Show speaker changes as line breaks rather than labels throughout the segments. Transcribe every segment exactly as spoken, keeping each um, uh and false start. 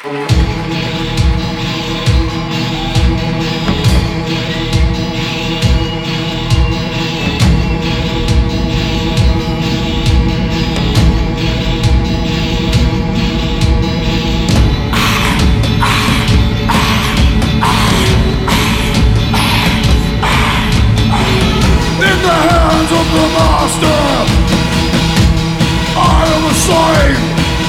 Of the master, I am a slave.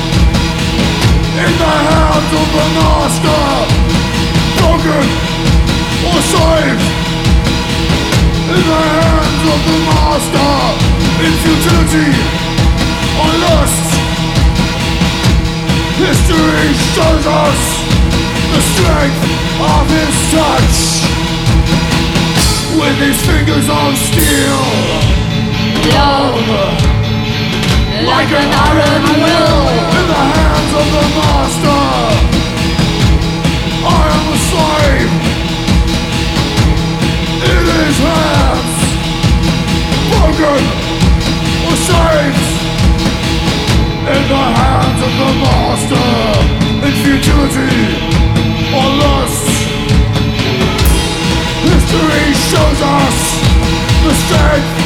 In the hands of the master, broken or saved. In the hands of the master, in futility or lust. History shows us the strength of his touch. With his fingers on steel, love, like an iron will, in the hands of the master. I am a slave in his hands, broken or saved. In the hands of the master, in futility or lust. History shows us the strength